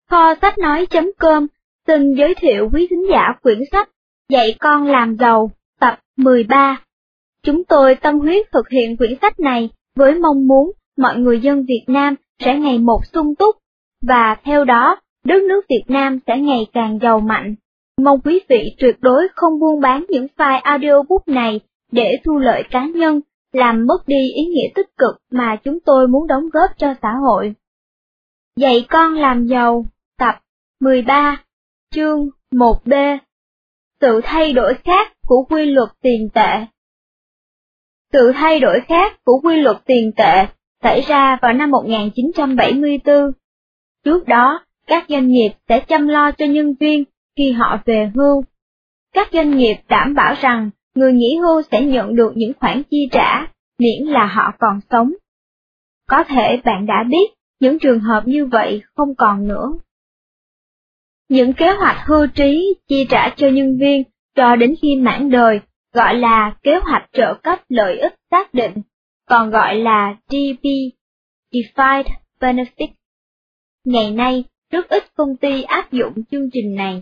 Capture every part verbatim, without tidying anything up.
Kho sách nói.com xin giới thiệu quý thính giả quyển sách Dạy con làm giàu, tập mười ba. Chúng tôi tâm huyết thực hiện quyển sách này với mong muốn mọi người dân Việt Nam sẽ ngày một sung túc, và theo đó, đất nước Việt Nam sẽ ngày càng giàu mạnh. Mong quý vị tuyệt đối không buôn bán những file audiobook này để thu lợi cá nhân, làm mất đi ý nghĩa tích cực mà chúng tôi muốn đóng góp cho xã hội. Dạy con làm giàu, tập mười ba, chương một B. Sự thay đổi khác của quy luật tiền tệ. Sự thay đổi khác của quy luật tiền tệ xảy ra vào năm một nghìn chín trăm bảy mươi tư. Trước đó, các doanh nghiệp sẽ chăm lo cho nhân viên khi họ về hưu. Các doanh nghiệp đảm bảo rằng người nghỉ hưu sẽ nhận được những khoản chi trả, miễn là họ còn sống. Có thể bạn đã biết, những trường hợp như vậy không còn nữa. Những kế hoạch hưu trí chi trả cho nhân viên cho đến khi mãn đời gọi là kế hoạch trợ cấp lợi ích xác định, còn gọi là D B, Defined Benefit. Ngày nay, rất ít công ty áp dụng chương trình này.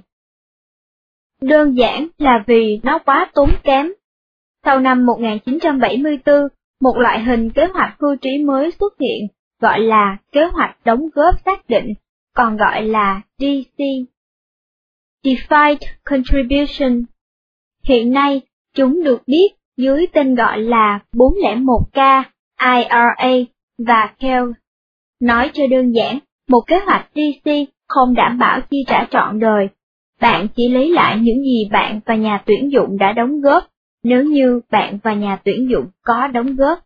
Đơn giản là vì nó quá tốn kém. Sau năm một nghìn chín trăm bảy mươi tư, một loại hình kế hoạch hưu trí mới xuất hiện, gọi là kế hoạch đóng góp xác định, còn gọi là D C, Defined Contribution. Hiện nay, chúng được biết dưới tên gọi là bốn không một K, I R A và C A L. Nói cho đơn giản, một kế hoạch D C không đảm bảo chi trả trọn đời. Bạn chỉ lấy lại những gì bạn và nhà tuyển dụng đã đóng góp, nếu như bạn và nhà tuyển dụng có đóng góp.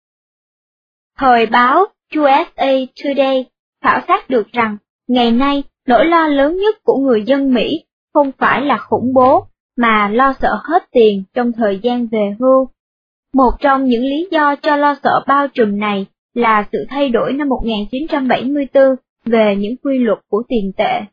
Thời báo U S A Today khảo sát được rằng, ngày nay, nỗi lo lớn nhất của người dân Mỹ không phải là khủng bố, mà lo sợ hết tiền trong thời gian về hưu. Một trong những lý do cho lo sợ bao trùm này là sự thay đổi năm một nghìn chín trăm bảy mươi tư về những quy luật của tiền tệ.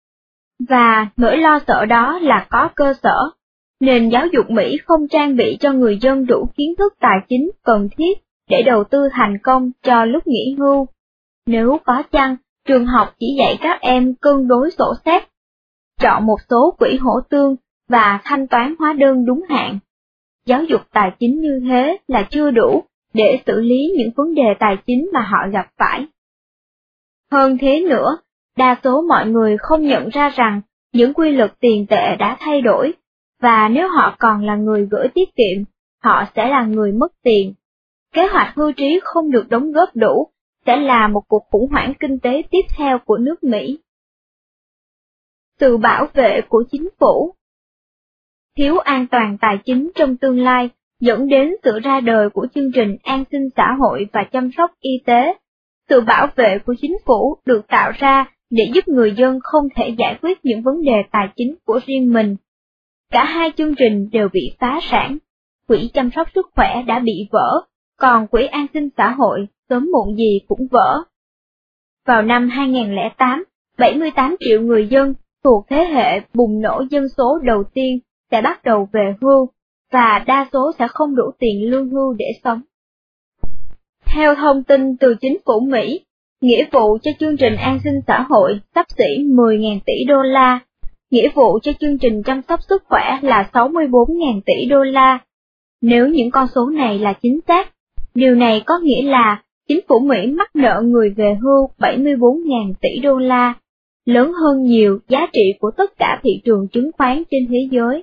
Và nỗi lo sợ đó là có cơ sở. Nền giáo dục Mỹ không trang bị cho người dân đủ kiến thức tài chính cần thiết để đầu tư thành công cho lúc nghỉ hưu. Nếu có chăng, trường học chỉ dạy các em cân đối sổ sách, chọn một số quỹ hỗ tương và thanh toán hóa đơn đúng hạn. Giáo dục tài chính như thế là chưa đủ để xử lý những vấn đề tài chính mà họ gặp phải. Hơn thế nữa, đa số mọi người không nhận ra rằng những quy luật tiền tệ đã thay đổi, và nếu họ còn là người gửi tiết kiệm, họ sẽ là người mất tiền. Kế hoạch hưu trí không được đóng góp đủ sẽ là một cuộc khủng hoảng kinh tế tiếp theo của nước Mỹ. Sự bảo vệ của chính phủ. Thiếu an toàn tài chính trong tương lai dẫn đến sự ra đời của chương trình an sinh xã hội và chăm sóc y tế. Sự bảo vệ của chính phủ được tạo ra để giúp người dân không thể giải quyết những vấn đề tài chính của riêng mình. Cả hai chương trình đều bị phá sản. Quỹ chăm sóc sức khỏe đã bị vỡ, còn quỹ an sinh xã hội sớm muộn gì cũng vỡ. Vào năm hai nghìn không trăm lẻ tám, bảy mươi tám triệu người dân thuộc thế hệ bùng nổ dân số đầu tiên sẽ bắt đầu về hưu, và đa số sẽ không đủ tiền lương hưu để sống. Theo thông tin từ chính phủ Mỹ, nghĩa vụ cho chương trình an sinh xã hội xấp xỉ mười nghìn tỷ đô la, nghĩa vụ cho chương trình chăm sóc sức khỏe là sáu mươi bốn nghìn tỷ đô la. Nếu những con số này là chính xác, điều này có nghĩa là chính phủ Mỹ mắc nợ người về hưu bảy mươi bốn nghìn tỷ đô la, lớn hơn nhiều giá trị của tất cả thị trường chứng khoán trên thế giới.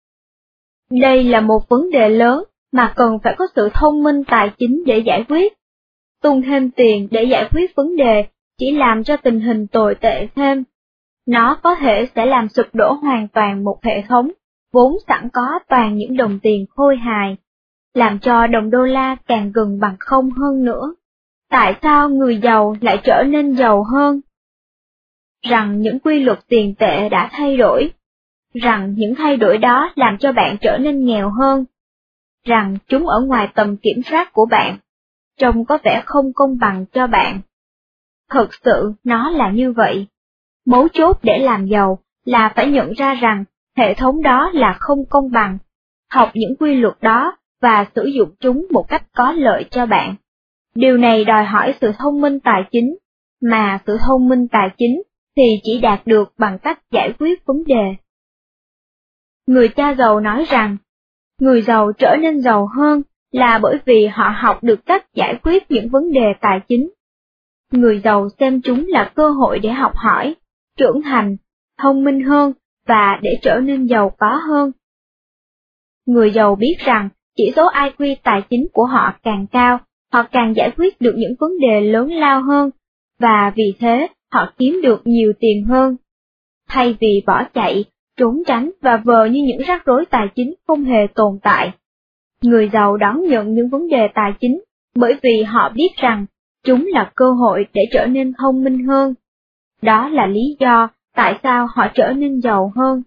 Đây là một vấn đề lớn mà cần phải có sự thông minh tài chính để giải quyết. Tung thêm tiền để giải quyết vấn đề chỉ làm cho tình hình tồi tệ thêm. Nó có thể sẽ làm sụp đổ hoàn toàn một hệ thống, vốn sẵn có toàn những đồng tiền khôi hài, làm cho đồng đô la càng gần bằng không hơn nữa. Tại sao người giàu lại trở nên giàu hơn? Rằng những quy luật tiền tệ đã thay đổi, rằng những thay đổi đó làm cho bạn trở nên nghèo hơn, rằng chúng ở ngoài tầm kiểm soát của bạn, trông có vẻ không công bằng cho bạn. Thực sự nó là như vậy. Mấu chốt để làm giàu là phải nhận ra rằng hệ thống đó là không công bằng, học những quy luật đó và sử dụng chúng một cách có lợi cho bạn. Điều này đòi hỏi sự thông minh tài chính, mà sự thông minh tài chính thì chỉ đạt được bằng cách giải quyết vấn đề. Người cha giàu nói rằng, người giàu trở nên giàu hơn là bởi vì họ học được cách giải quyết những vấn đề tài chính. Người giàu xem chúng là cơ hội để học hỏi, trưởng thành, thông minh hơn và để trở nên giàu có hơn. Người giàu biết rằng chỉ số i kiu tài chính của họ càng cao, họ càng giải quyết được những vấn đề lớn lao hơn, và vì thế họ kiếm được nhiều tiền hơn. Thay vì bỏ chạy, trốn tránh và vờ như những rắc rối tài chính không hề tồn tại, người giàu đón nhận những vấn đề tài chính bởi vì họ biết rằng chúng là cơ hội để trở nên thông minh hơn. Đó là lý do tại sao họ trở nên giàu hơn.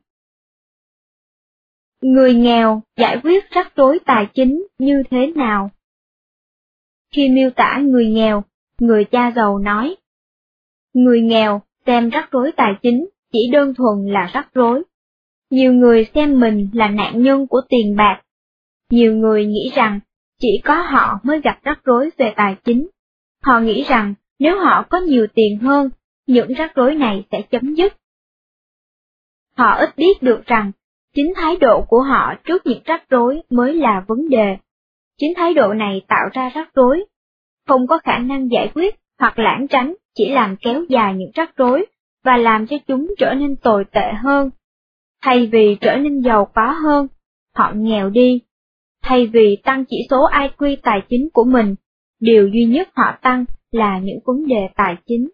Người nghèo giải quyết rắc rối tài chính như thế nào? Khi miêu tả người nghèo, người cha giàu nói, người nghèo xem rắc rối tài chính chỉ đơn thuần là rắc rối. Nhiều người xem mình là nạn nhân của tiền bạc. Nhiều người nghĩ rằng chỉ có họ mới gặp rắc rối về tài chính. Họ nghĩ rằng nếu họ có nhiều tiền hơn, những rắc rối này sẽ chấm dứt. Họ ít biết được rằng chính thái độ của họ trước những rắc rối mới là vấn đề. Chính thái độ này tạo ra rắc rối. Không có khả năng giải quyết hoặc lảng tránh chỉ làm kéo dài những rắc rối và làm cho chúng trở nên tồi tệ hơn. Thay vì trở nên giàu có hơn, họ nghèo đi. Thay vì tăng chỉ số i kiu tài chính của mình, điều duy nhất họ tăng là những vấn đề tài chính.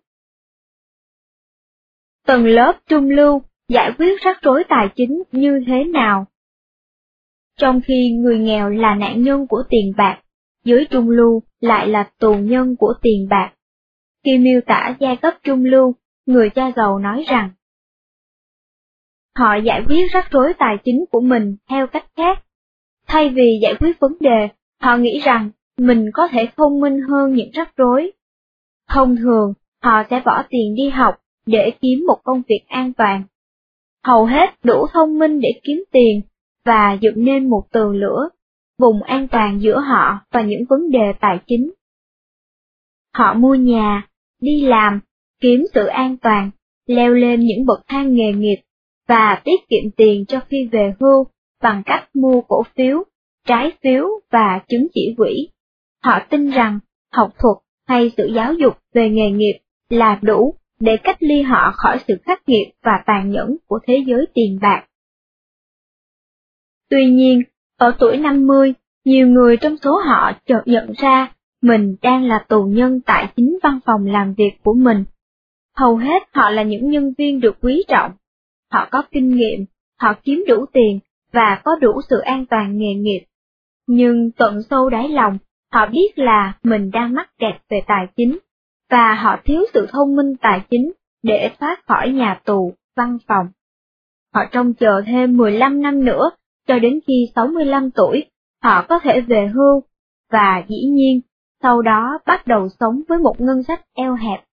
Tầng lớp trung lưu giải quyết rắc rối tài chính như thế nào? Trong khi người nghèo là nạn nhân của tiền bạc, giới trung lưu lại là tù nhân của tiền bạc. Khi miêu tả giai cấp trung lưu, người cha giàu nói rằng, họ giải quyết rắc rối tài chính của mình theo cách khác. Thay vì giải quyết vấn đề, họ nghĩ rằng mình có thể thông minh hơn những rắc rối. Thông thường, họ sẽ bỏ tiền đi học để kiếm một công việc an toàn. Hầu hết đủ thông minh để kiếm tiền và dựng nên một tường lửa, vùng an toàn giữa họ và những vấn đề tài chính. Họ mua nhà, đi làm, kiếm sự an toàn, leo lên những bậc thang nghề nghiệp, và tiết kiệm tiền cho khi về hưu bằng cách mua cổ phiếu, trái phiếu và chứng chỉ quỹ. Họ tin rằng học thuật hay sự giáo dục về nghề nghiệp là đủ để cách ly họ khỏi sự khắc nghiệt và tàn nhẫn của thế giới tiền bạc. Tuy nhiên, ở tuổi năm mươi, nhiều người trong số họ chợt nhận ra mình đang là tù nhân tại chính văn phòng làm việc của mình. Hầu hết họ là những nhân viên được quý trọng. Họ có kinh nghiệm, họ kiếm đủ tiền và có đủ sự an toàn nghề nghiệp. Nhưng tận sâu đáy lòng, họ biết là mình đang mắc kẹt về tài chính, và họ thiếu sự thông minh tài chính để thoát khỏi nhà tù, văn phòng. Họ trông chờ thêm mười lăm năm nữa, cho đến khi sáu mươi lăm tuổi, họ có thể về hưu, và dĩ nhiên, sau đó bắt đầu sống với một ngân sách eo hẹp.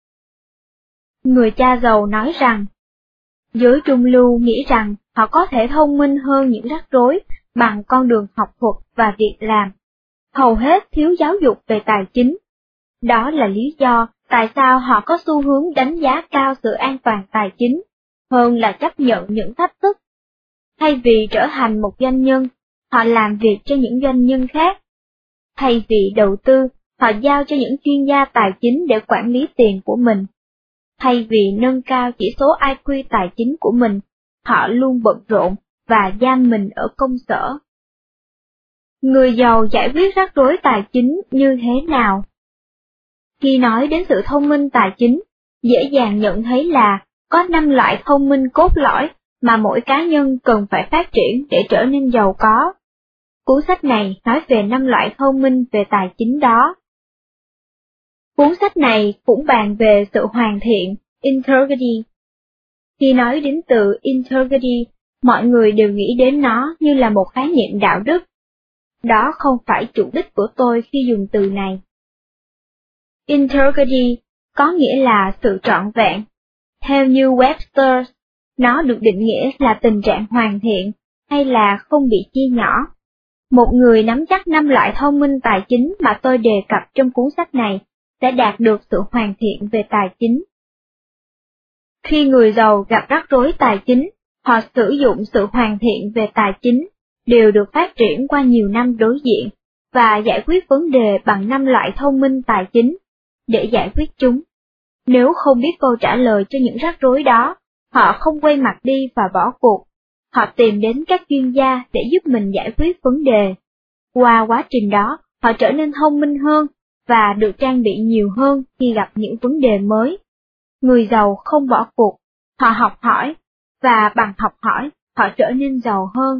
Người cha giàu nói rằng, giới trung lưu nghĩ rằng họ có thể thông minh hơn những rắc rối bằng con đường học thuật và việc làm. Hầu hết thiếu giáo dục về tài chính. Đó là lý do tại sao họ có xu hướng đánh giá cao sự an toàn tài chính, hơn là chấp nhận những thách thức. Thay vì trở thành một doanh nhân, họ làm việc cho những doanh nhân khác. Thay vì đầu tư, họ giao cho những chuyên gia tài chính để quản lý tiền của mình. Thay vì nâng cao chỉ số i kiu tài chính của mình, họ luôn bận rộn và giam mình ở công sở. Người giàu giải quyết rắc rối tài chính như thế nào? Khi nói đến sự thông minh tài chính, dễ dàng nhận thấy là có năm loại thông minh cốt lõi mà mỗi cá nhân cần phải phát triển để trở nên giàu có. Cuốn sách này nói về năm loại thông minh về tài chính đó. Cuốn sách này cũng bàn về sự hoàn thiện, integrity. Khi nói đến từ integrity, mọi người đều nghĩ đến nó như là một khái niệm đạo đức. Đó không phải chủ đích của tôi khi dùng từ này. Integrity có nghĩa là sự trọn vẹn. Theo như Webster, nó được định nghĩa là tình trạng hoàn thiện, hay là không bị chia nhỏ. Một người nắm chắc năm loại thông minh tài chính mà tôi đề cập trong cuốn sách này sẽ đạt được sự hoàn thiện về tài chính. Khi người giàu gặp rắc rối tài chính, họ sử dụng sự hoàn thiện về tài chính, đều được phát triển qua nhiều năm đối diện, và giải quyết vấn đề bằng năm loại thông minh tài chính, để giải quyết chúng. Nếu không biết câu trả lời cho những rắc rối đó, họ không quay mặt đi và bỏ cuộc. Họ tìm đến các chuyên gia để giúp mình giải quyết vấn đề. Qua quá trình đó, họ trở nên thông minh hơn, và được trang bị nhiều hơn khi gặp những vấn đề mới. Người giàu không bỏ cuộc, họ học hỏi, và bằng học hỏi, họ trở nên giàu hơn.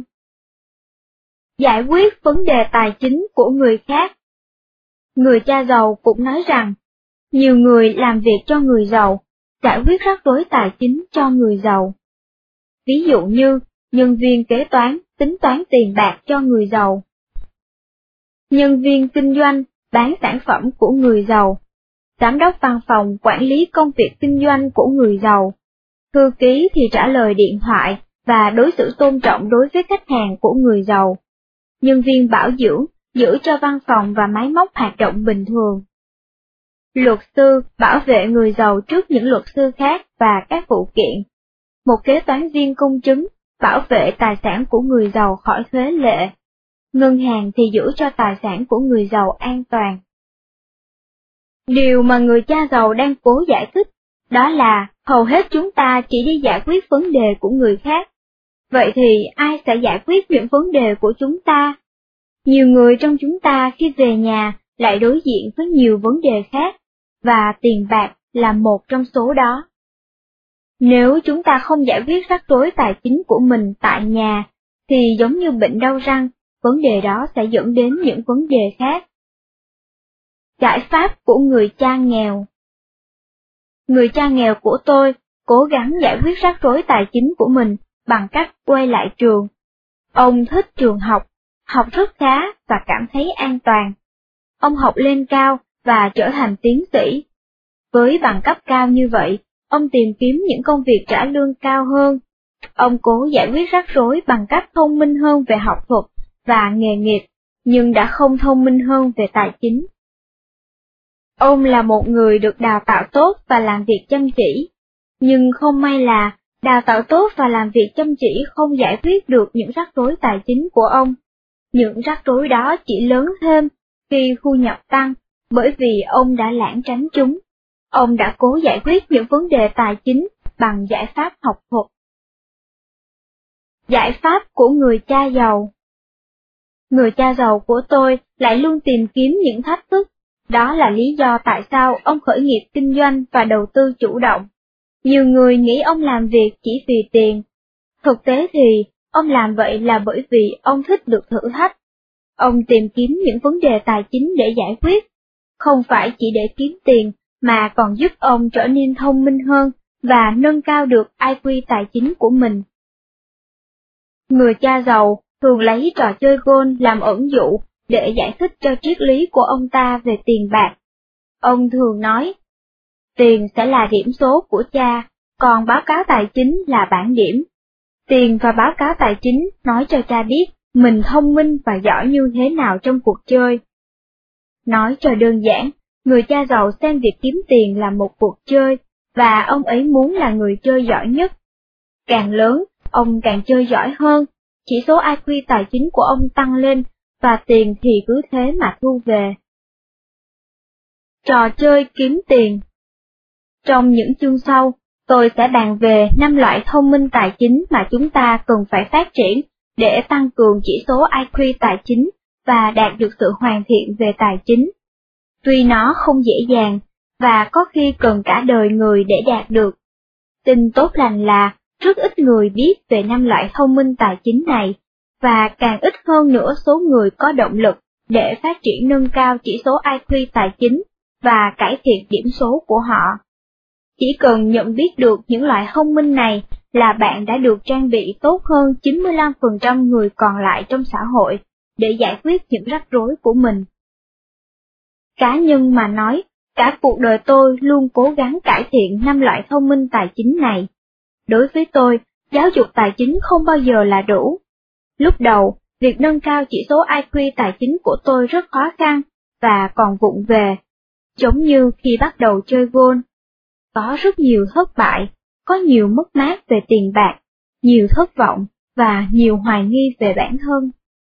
Giải quyết vấn đề tài chính của người khác. Người cha giàu cũng nói rằng, nhiều người làm việc cho người giàu, giải quyết rắc rối tài chính cho người giàu. Ví dụ như, nhân viên kế toán tính toán tiền bạc cho người giàu. Nhân viên kinh doanh bán sản phẩm của người giàu. Giám đốc văn phòng quản lý công việc kinh doanh của người giàu. Thư ký thì trả lời điện thoại và đối xử tôn trọng đối với khách hàng của người giàu. Nhân viên bảo dưỡng giữ cho văn phòng và máy móc hoạt động bình thường. Luật sư bảo vệ người giàu trước những luật sư khác và các vụ kiện. Một kế toán viên công chứng bảo vệ tài sản của người giàu khỏi thuế lệ. Ngân hàng thì giữ cho tài sản của người giàu an toàn. Điều mà người cha giàu đang cố giải thích, đó là hầu hết chúng ta chỉ đi giải quyết vấn đề của người khác. Vậy thì ai sẽ giải quyết những vấn đề của chúng ta? Nhiều người trong chúng ta khi về nhà lại đối diện với nhiều vấn đề khác, và tiền bạc là một trong số đó. Nếu chúng ta không giải quyết rắc rối tài chính của mình tại nhà, thì giống như bệnh đau răng, vấn đề đó sẽ dẫn đến những vấn đề khác. Giải pháp của người cha nghèo. Người cha nghèo của tôi cố gắng giải quyết rắc rối tài chính của mình bằng cách quay lại trường. Ông thích trường học, học rất khá và cảm thấy an toàn. Ông học lên cao và trở thành tiến sĩ. Với bằng cấp cao như vậy, ông tìm kiếm những công việc trả lương cao hơn. Ông cố giải quyết rắc rối bằng cách thông minh hơn về học thuật và nghề nghiệp, nhưng đã không thông minh hơn về tài chính. Ông là một người được đào tạo tốt và làm việc chăm chỉ, nhưng không may là đào tạo tốt và làm việc chăm chỉ không giải quyết được những rắc rối tài chính của ông. Những rắc rối đó chỉ lớn thêm khi thu nhập tăng, bởi vì ông đã lảng tránh chúng. Ông đã cố giải quyết những vấn đề tài chính bằng giải pháp học thuật. Giải pháp của người cha giàu. Người cha giàu của tôi lại luôn tìm kiếm những thách thức. Đó là lý do tại sao ông khởi nghiệp kinh doanh và đầu tư chủ động. Nhiều người nghĩ ông làm việc chỉ vì tiền. Thực tế thì, ông làm vậy là bởi vì ông thích được thử thách. Ông tìm kiếm những vấn đề tài chính để giải quyết, không phải chỉ để kiếm tiền, mà còn giúp ông trở nên thông minh hơn và nâng cao được i kiu tài chính của mình. Người cha giàu thường lấy trò chơi golf làm ẩn dụ để giải thích cho triết lý của ông ta về tiền bạc. Ông thường nói, tiền sẽ là điểm số của cha, còn báo cáo tài chính là bảng điểm. Tiền và báo cáo tài chính nói cho cha biết mình thông minh và giỏi như thế nào trong cuộc chơi. Nói cho đơn giản, người cha giàu xem việc kiếm tiền là một cuộc chơi, và ông ấy muốn là người chơi giỏi nhất. Càng lớn, ông càng chơi giỏi hơn, chỉ số i kiu tài chính của ông tăng lên, và tiền thì cứ thế mà thu về. Trò chơi kiếm tiền. Trong những chương sau, tôi sẽ bàn về năm loại thông minh tài chính mà chúng ta cần phải phát triển để tăng cường chỉ số i kiu tài chính và đạt được sự hoàn thiện về tài chính. Tuy nó không dễ dàng, và có khi cần cả đời người để đạt được. Tin tốt lành là, rất ít người biết về năm loại thông minh tài chính này, và càng ít hơn nữa số người có động lực để phát triển nâng cao chỉ số i kiu tài chính và cải thiện điểm số của họ. Chỉ cần nhận biết được những loại thông minh này là bạn đã được trang bị tốt hơn chín mươi lăm phần trăm người còn lại trong xã hội để giải quyết những rắc rối của mình. Cá nhân mà nói, cả cuộc đời tôi luôn cố gắng cải thiện năm loại thông minh tài chính này. Đối với tôi, giáo dục tài chính không bao giờ là đủ. Lúc đầu, việc nâng cao chỉ số i kiu tài chính của tôi rất khó khăn, và còn vụng về, giống như khi bắt đầu chơi golf. Có rất nhiều thất bại, có nhiều mất mát về tiền bạc, nhiều thất vọng và nhiều hoài nghi về bản thân.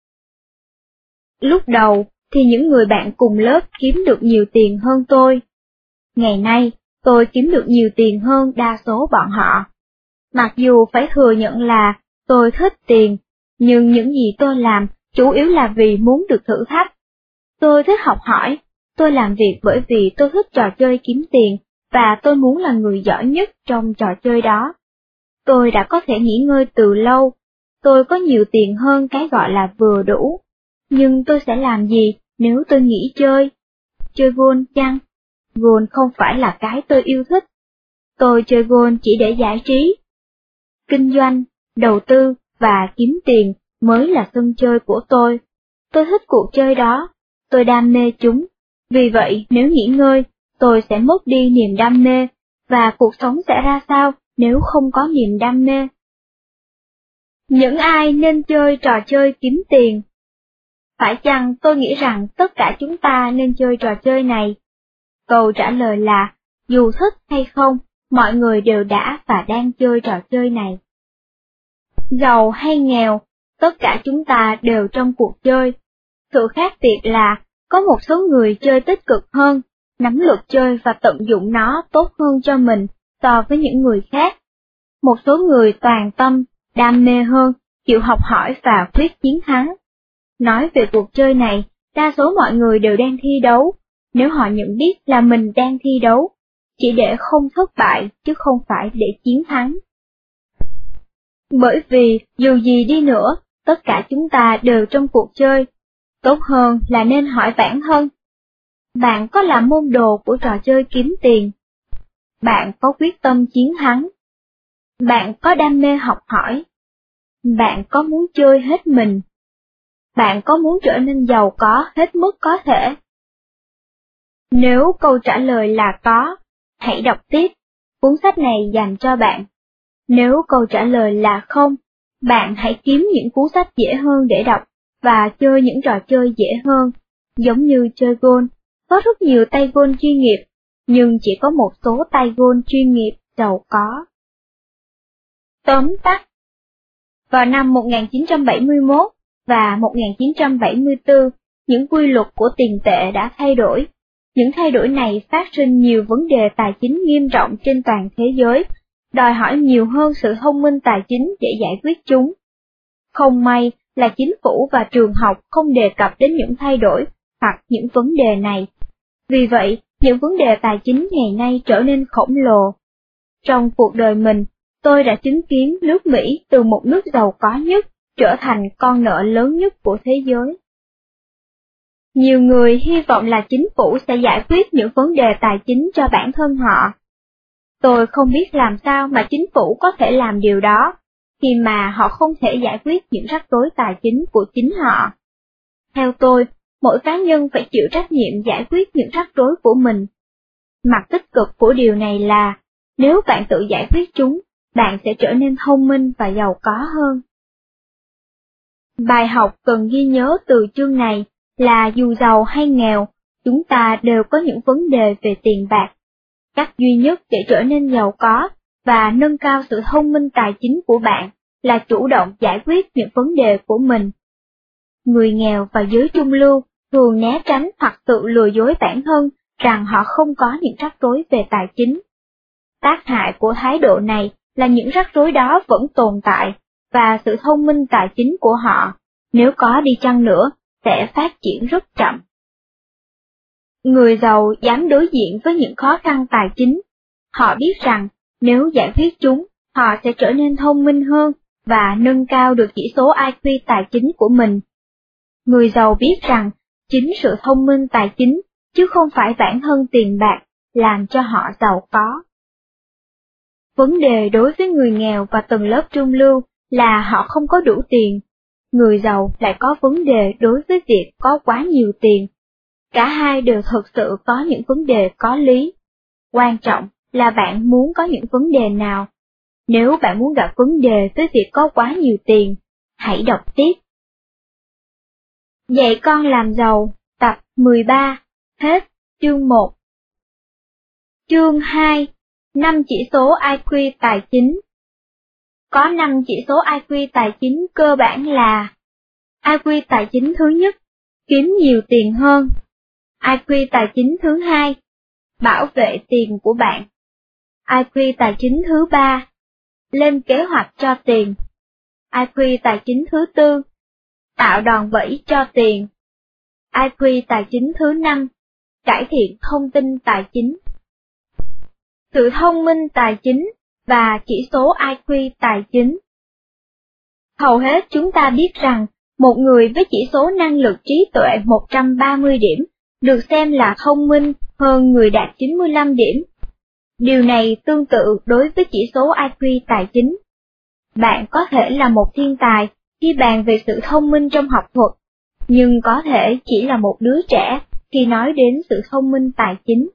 Lúc đầu thì những người bạn cùng lớp kiếm được nhiều tiền hơn tôi. Ngày nay, tôi kiếm được nhiều tiền hơn đa số bọn họ. Mặc dù phải thừa nhận là tôi thích tiền, nhưng những gì tôi làm chủ yếu là vì muốn được thử thách. Tôi thích học hỏi, tôi làm việc bởi vì tôi thích trò chơi kiếm tiền, và tôi muốn là người giỏi nhất trong trò chơi đó. Tôi đã có thể nghỉ ngơi từ lâu, tôi có nhiều tiền hơn cái gọi là vừa đủ. Nhưng tôi sẽ làm gì nếu tôi nghỉ chơi? Chơi golf chăng? Golf không phải là cái tôi yêu thích. Tôi chơi golf chỉ để giải trí. Kinh doanh, đầu tư và kiếm tiền mới là sân chơi của tôi. Tôi thích cuộc chơi đó, tôi đam mê chúng. Vì vậy nếu nghỉ ngơi, tôi sẽ mất đi niềm đam mê, và cuộc sống sẽ ra sao nếu không có niềm đam mê? Những ai nên chơi trò chơi kiếm tiền? Phải chăng tôi nghĩ rằng tất cả chúng ta nên chơi trò chơi này? Câu trả lời là, dù thích hay không, mọi người đều đã và đang chơi trò chơi này. Giàu hay nghèo, tất cả chúng ta đều trong cuộc chơi. Sự khác biệt là, có một số người chơi tích cực hơn, nắm luật chơi và tận dụng nó tốt hơn cho mình so với những người khác. Một số người toàn tâm, đam mê hơn, chịu học hỏi và quyết chiến thắng. Nói về cuộc chơi này, đa số mọi người đều đang thi đấu, nếu họ nhận biết là mình đang thi đấu, chỉ để không thất bại chứ không phải để chiến thắng. Bởi vì, dù gì đi nữa, tất cả chúng ta đều trong cuộc chơi. Tốt hơn là nên hỏi bản thân. Bạn có là môn đồ của trò chơi kiếm tiền? Bạn có quyết tâm chiến thắng? Bạn có đam mê học hỏi? Bạn có muốn chơi hết mình? Bạn có muốn trở nên giàu có hết mức có thể? Nếu câu trả lời là có, hãy đọc tiếp, cuốn sách này dành cho bạn. Nếu câu trả lời là không, bạn hãy kiếm những cuốn sách dễ hơn để đọc, và chơi những trò chơi dễ hơn, giống như chơi golf. Có rất nhiều tay golf chuyên nghiệp, nhưng chỉ có một số tay golf chuyên nghiệp giàu có. Tóm tắt. Vào năm một nghìn chín trăm bảy mươi mốt và một nghìn chín trăm bảy mươi tư, những quy luật của tiền tệ đã thay đổi. Những thay đổi này phát sinh nhiều vấn đề tài chính nghiêm trọng trên toàn thế giới, đòi hỏi nhiều hơn sự thông minh tài chính để giải quyết chúng. Không may là chính phủ và trường học không đề cập đến những thay đổi hoặc những vấn đề này. Vì vậy, những vấn đề tài chính ngày nay trở nên khổng lồ. Trong cuộc đời mình, tôi đã chứng kiến nước Mỹ từ một nước giàu có nhất trở thành con nợ lớn nhất của thế giới. Nhiều người hy vọng là chính phủ sẽ giải quyết những vấn đề tài chính cho bản thân họ. Tôi không biết làm sao mà chính phủ có thể làm điều đó, khi mà họ không thể giải quyết những rắc rối tài chính của chính họ. Theo tôi, mỗi cá nhân phải chịu trách nhiệm giải quyết những rắc rối của mình. Mặt tích cực của điều này là, nếu bạn tự giải quyết chúng, bạn sẽ trở nên thông minh và giàu có hơn. Bài học cần ghi nhớ từ chương này là dù giàu hay nghèo, chúng ta đều có những vấn đề về tiền bạc. Cách duy nhất để trở nên giàu có và nâng cao sự thông minh tài chính của bạn là chủ động giải quyết những vấn đề của mình. Người nghèo và giới trung lưu thường né tránh hoặc tự lừa dối bản thân rằng họ không có những rắc rối về tài chính. Tác hại của thái độ này là những rắc rối đó vẫn tồn tại, và sự thông minh tài chính của họ, nếu có đi chăng nữa, sẽ phát triển rất chậm. Người giàu dám đối diện với những khó khăn tài chính. Họ biết rằng, nếu giải quyết chúng, họ sẽ trở nên thông minh hơn và nâng cao được chỉ số i kiu tài chính của mình. Người giàu biết rằng, chính sự thông minh tài chính, chứ không phải bản thân tiền bạc, làm cho họ giàu có. Vấn đề đối với người nghèo và tầng lớp trung lưu là họ không có đủ tiền. Người giàu lại có vấn đề đối với việc có quá nhiều tiền. Cả hai đều thực sự có những vấn đề có lý. Quan trọng là bạn muốn có những vấn đề nào. Nếu bạn muốn gặp vấn đề với việc có quá nhiều tiền, hãy đọc tiếp. Dạy con làm giàu, tập mười ba, hết, chương một. Chương hai, năm chỉ số i kiu tài chính. Có năm chỉ số i kiu tài chính cơ bản là: i kiu tài chính thứ nhất, kiếm nhiều tiền hơn. i kiu tài chính thứ hai, bảo vệ tiền của bạn. i kiu tài chính thứ ba, lên kế hoạch cho tiền. i kiu tài chính thứ tư, tạo đòn bẩy cho tiền. i kiu tài chính thứ năm, cải thiện thông tin tài chính. Sự thông minh tài chính và chỉ số i kiu tài chính. Hầu hết chúng ta biết rằng, một người với chỉ số năng lực trí tuệ một trăm ba mươi điểm được xem là thông minh hơn người đạt chín mươi lăm điểm. Điều này tương tự đối với chỉ số i kiu tài chính. Bạn có thể là một thiên tài khi bàn về sự thông minh trong học thuật, nhưng có thể chỉ là một đứa trẻ khi nói đến sự thông minh tài chính.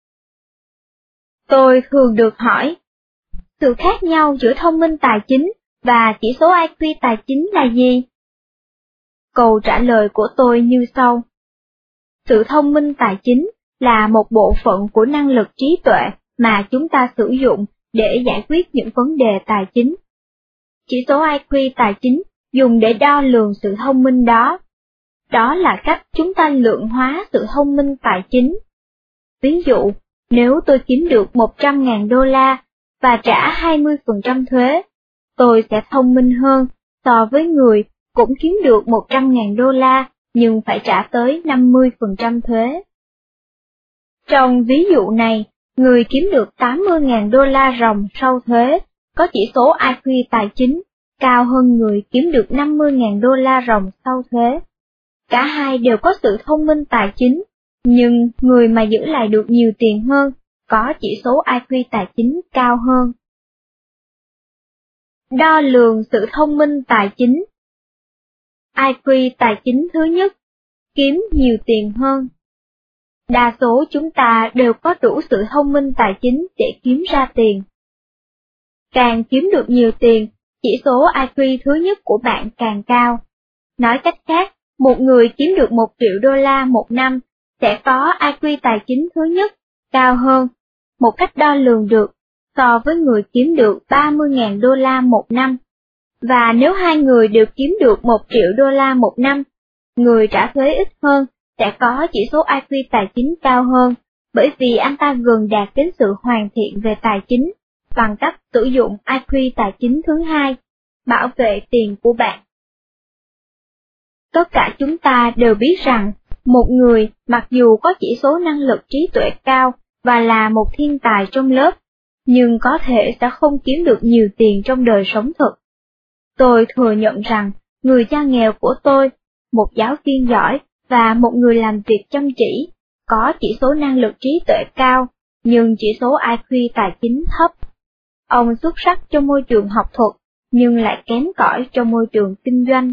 Tôi thường được hỏi, sự khác nhau giữa thông minh tài chính và chỉ số i kiu tài chính là gì? Câu trả lời của tôi như sau. Sự thông minh tài chính là một bộ phận của năng lực trí tuệ mà chúng ta sử dụng để giải quyết những vấn đề tài chính. Chỉ số i kiu tài chính dùng để đo lường sự thông minh đó. Đó là cách chúng ta lượng hóa sự thông minh tài chính. Ví dụ, nếu tôi kiếm được một trăm nghìn đô la và trả hai mươi phần trăm thuế, tôi sẽ thông minh hơn so với người cũng kiếm được một trăm nghìn đô la nhưng phải trả tới năm mươi phần trăm thuế. Trong ví dụ này, người kiếm được tám mươi nghìn đô la ròng sau thuế, có chỉ số i kiu tài chính cao hơn người kiếm được năm mươi nghìn đô la ròng sau thuế. Cả hai đều có sự thông minh tài chính, nhưng người mà giữ lại được nhiều tiền hơn có chỉ số i kiu tài chính cao hơn. Đo lường sự thông minh tài chính. i kiu tài chính thứ nhất, kiếm nhiều tiền hơn. Đa số chúng ta đều có đủ sự thông minh tài chính để kiếm ra tiền. Càng kiếm được nhiều tiền, chỉ số i kiu thứ nhất của bạn càng cao. Nói cách khác, một người kiếm được một triệu đô la một năm sẽ có i kiu tài chính thứ nhất cao hơn, một cách đo lường được, so với người kiếm được ba mươi nghìn đô la một năm. Và nếu hai người đều kiếm được một triệu đô la một năm, người trả thuế ít hơn sẽ có chỉ số i kiu tài chính cao hơn, bởi vì anh ta gần đạt đến sự hoàn thiện về tài chính, bằng cách sử dụng i kiu tài chính thứ hai, bảo vệ tiền của bạn. Tất cả chúng ta đều biết rằng, một người mặc dù có chỉ số năng lực trí tuệ cao và là một thiên tài trong lớp, nhưng có thể sẽ không kiếm được nhiều tiền trong đời sống thực. Tôi thừa nhận rằng, người cha nghèo của tôi, một giáo viên giỏi và một người làm việc chăm chỉ, có chỉ số năng lực trí tuệ cao, nhưng chỉ số i kiu tài chính thấp. Ông xuất sắc trong môi trường học thuật, nhưng lại kém cỏi trong môi trường kinh doanh.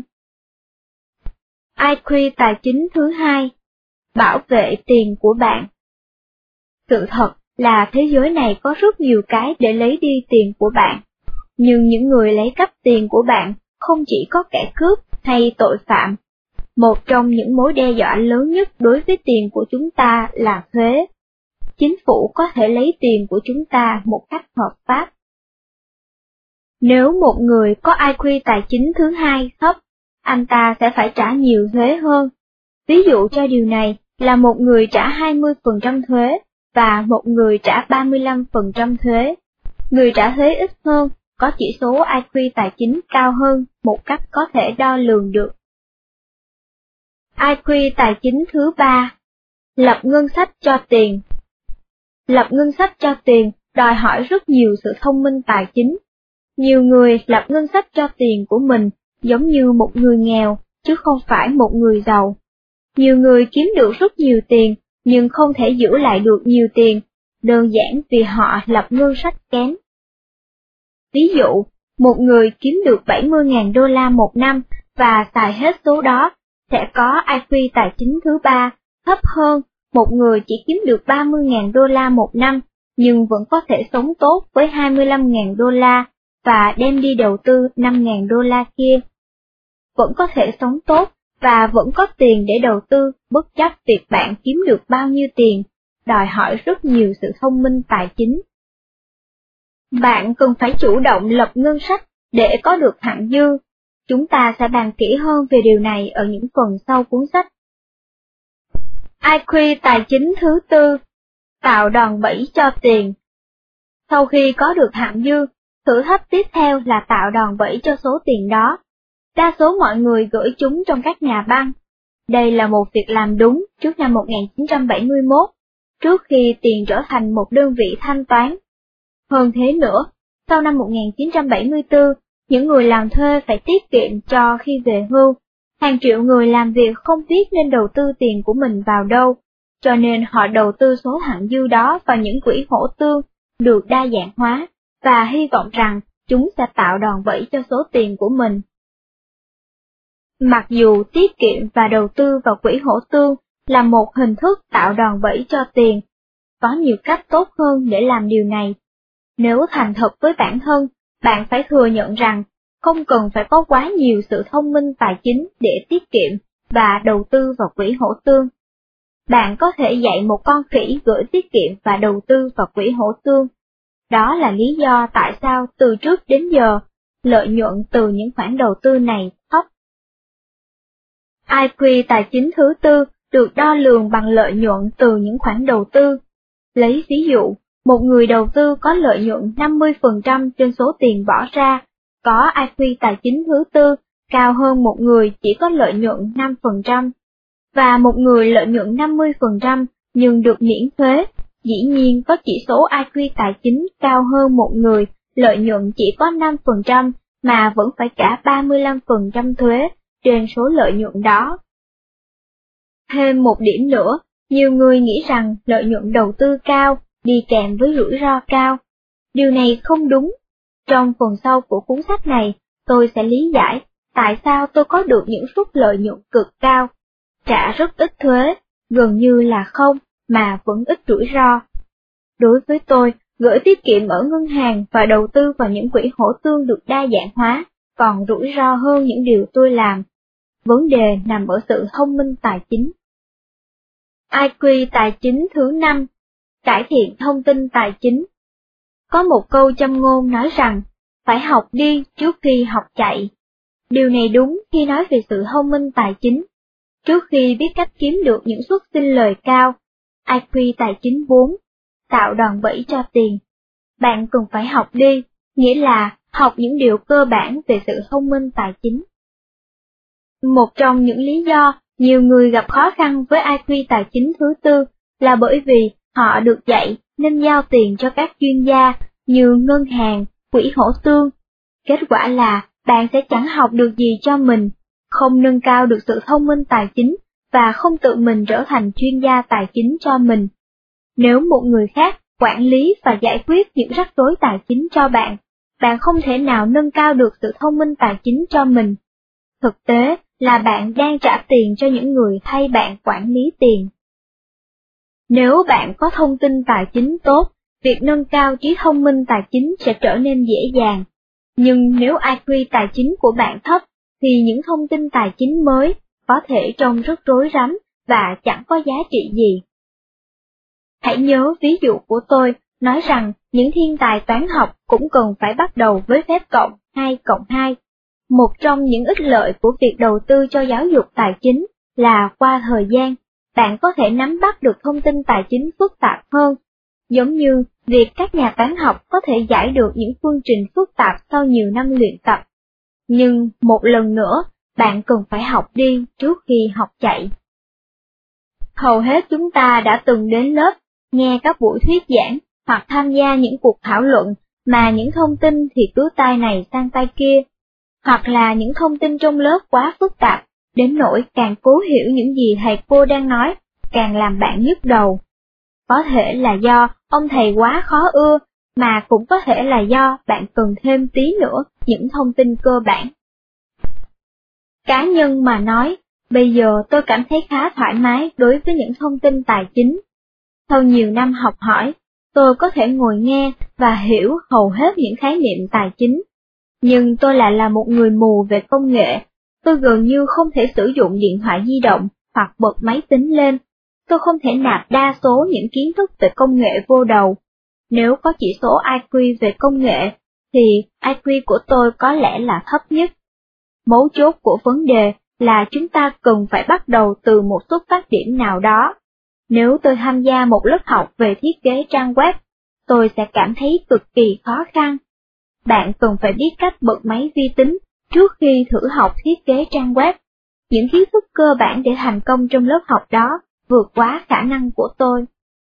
i kiu tài chính thứ hai, bảo vệ tiền của bạn. Sự thật là thế giới này có rất nhiều cái để lấy đi tiền của bạn, nhưng những người lấy cắp tiền của bạn không chỉ có kẻ cướp hay tội phạm. Một trong những mối đe dọa lớn nhất đối với tiền của chúng ta là thuế. Chính phủ có thể lấy tiền của chúng ta một cách hợp pháp. Nếu một người có i kiu tài chính thứ hai thấp, anh ta sẽ phải trả nhiều thuế hơn. Ví dụ cho điều này là một người trả hai mươi phần trăm thuế và một người trả ba mươi lăm phần trăm thuế. Người trả thuế ít hơn có chỉ số i kiu tài chính cao hơn một cách có thể đo lường được. i kiu tài chính thứ ba, lập ngân sách cho tiền. Lập ngân sách cho tiền đòi hỏi rất nhiều sự thông minh tài chính. Nhiều người lập ngân sách cho tiền của mình giống như một người nghèo, chứ không phải một người giàu. Nhiều người kiếm được rất nhiều tiền, nhưng không thể giữ lại được nhiều tiền, đơn giản vì họ lập ngân sách kém. Ví dụ, một người kiếm được bảy mươi nghìn đô la một năm và xài hết số đó, sẽ có i kiu tài chính thứ ba thấp hơn một người chỉ kiếm được ba mươi nghìn đô la một năm, nhưng vẫn có thể sống tốt với hai mươi lăm nghìn đô la và đem đi đầu tư năm nghìn đô la kia. Vẫn có thể sống tốt và vẫn có tiền để đầu tư bất chấp việc bạn kiếm được bao nhiêu tiền, đòi hỏi rất nhiều sự thông minh tài chính. Bạn cần phải chủ động lập ngân sách để có được hạn dư. Chúng ta sẽ bàn kỹ hơn về điều này ở những phần sau cuốn sách. i quy tài chính thứ tư, tạo đòn bẩy cho tiền. Sau khi có được hạn dư, thử thách tiếp theo là tạo đòn bẩy cho số tiền đó. Đa số mọi người gửi chúng trong các nhà băng. Đây là một việc làm đúng trước năm một nghìn chín trăm bảy mươi mốt, trước khi tiền trở thành một đơn vị thanh toán. Hơn thế nữa, sau năm một nghìn chín trăm bảy mươi tư, những người làm thuê phải tiết kiệm cho khi về hưu. Hàng triệu người làm việc không biết nên đầu tư tiền của mình vào đâu, cho nên họ đầu tư số hạn dư đó vào những quỹ hỗ tương được đa dạng hóa, và hy vọng rằng chúng sẽ tạo đòn bẩy cho số tiền của mình. Mặc dù tiết kiệm và đầu tư vào quỹ hỗ tương là một hình thức tạo đòn bẩy cho tiền, có nhiều cách tốt hơn để làm điều này. Nếu thành thật với bản thân, bạn phải thừa nhận rằng không cần phải có quá nhiều sự thông minh tài chính để tiết kiệm và đầu tư vào quỹ hỗ tương. Bạn có thể dạy một con khỉ gửi tiết kiệm và đầu tư vào quỹ hỗ tương. Đó là lý do tại sao từ trước đến giờ, lợi nhuận từ những khoản đầu tư này thấp. i quy tài chính thứ tư được đo lường bằng lợi nhuận từ những khoản đầu tư. Lấy ví dụ, một người đầu tư có lợi nhuận năm mươi phần trăm trên số tiền bỏ ra, có i quy tài chính thứ tư cao hơn một người chỉ có lợi nhuận năm phần trăm. Và một người lợi nhuận năm mươi phần trăm nhưng được miễn thuế, dĩ nhiên có chỉ số i quy tài chính cao hơn một người lợi nhuận chỉ có năm phần trăm mà vẫn phải trả ba mươi lăm phần trăm thuế trên số lợi nhuận đó. Thêm một điểm nữa, nhiều người nghĩ rằng lợi nhuận đầu tư cao đi kèm với rủi ro cao. Điều này không đúng. Trong phần sau của cuốn sách này, tôi sẽ lý giải tại sao tôi có được những suất lợi nhuận cực cao, trả rất ít thuế, gần như là không, mà vẫn ít rủi ro. Đối với tôi, gửi tiết kiệm ở ngân hàng và đầu tư vào những quỹ hỗ tương được đa dạng hóa còn rủi ro hơn những điều tôi làm. Vấn đề nằm ở sự thông minh tài chính. i quy tài chính thứ năm, cải thiện thông tin tài chính. Có một câu châm ngôn nói rằng, phải học đi trước khi học chạy. Điều này đúng khi nói về sự thông minh tài chính. Trước khi biết cách kiếm được những suất sinh lời cao, i quy tài chính bốn, tạo đòn bẩy cho tiền, bạn cần phải học đi, nghĩa là học những điều cơ bản về sự thông minh tài chính. Một trong những lý do nhiều người gặp khó khăn với i quy tài chính thứ tư là bởi vì họ được dạy nên giao tiền cho các chuyên gia như ngân hàng, quỹ hỗ tương. Kết quả là bạn sẽ chẳng học được gì cho mình, không nâng cao được sự thông minh tài chính và không tự mình trở thành chuyên gia tài chính cho mình. Nếu một người khác quản lý và giải quyết những rắc rối tài chính cho bạn, bạn không thể nào nâng cao được sự thông minh tài chính cho mình. Thực tế là bạn đang trả tiền cho những người thay bạn quản lý tiền. Nếu bạn có thông tin tài chính tốt, việc nâng cao trí thông minh tài chính sẽ trở nên dễ dàng. Nhưng nếu i quy tài chính của bạn thấp, thì những thông tin tài chính mới có thể trông rất rối rắm và chẳng có giá trị gì. Hãy nhớ ví dụ của tôi, nói rằng những thiên tài toán học cũng cần phải bắt đầu với phép cộng hai cộng hai. Một trong những ích lợi của việc đầu tư cho giáo dục tài chính là qua thời gian, bạn có thể nắm bắt được thông tin tài chính phức tạp hơn, giống như việc các nhà toán học có thể giải được những phương trình phức tạp sau nhiều năm luyện tập. Nhưng một lần nữa, bạn cần phải học đi trước khi học chạy. Hầu hết chúng ta đã từng đến lớp, nghe các buổi thuyết giảng, hoặc tham gia những cuộc thảo luận mà những thông tin thì cứ tai này sang tai kia, hoặc là những thông tin trong lớp quá phức tạp, đến nỗi càng cố hiểu những gì thầy cô đang nói, càng làm bạn nhức đầu. Có thể là do ông thầy quá khó ưa, mà cũng có thể là do bạn cần thêm tí nữa những thông tin cơ bản. Cá nhân mà nói, bây giờ tôi cảm thấy khá thoải mái đối với những thông tin tài chính. Sau nhiều năm học hỏi, tôi có thể ngồi nghe và hiểu hầu hết những khái niệm tài chính. Nhưng tôi lại là một người mù về công nghệ, tôi gần như không thể sử dụng điện thoại di động hoặc bật máy tính lên, tôi không thể nạp đa số những kiến thức về công nghệ vô đầu. nếu có chỉ số i kiu về công nghệ, thì i kiu của tôi có lẽ là thấp nhất. Mấu chốt của vấn đề là chúng ta cần phải bắt đầu từ một xuất phát điểm nào đó. Nếu tôi tham gia một lớp học về thiết kế trang web, tôi sẽ cảm thấy cực kỳ khó khăn. Bạn cần phải biết cách bật máy vi tính trước khi thử học thiết kế trang web. Những kiến thức cơ bản để thành công trong lớp học đó vượt quá khả năng của tôi.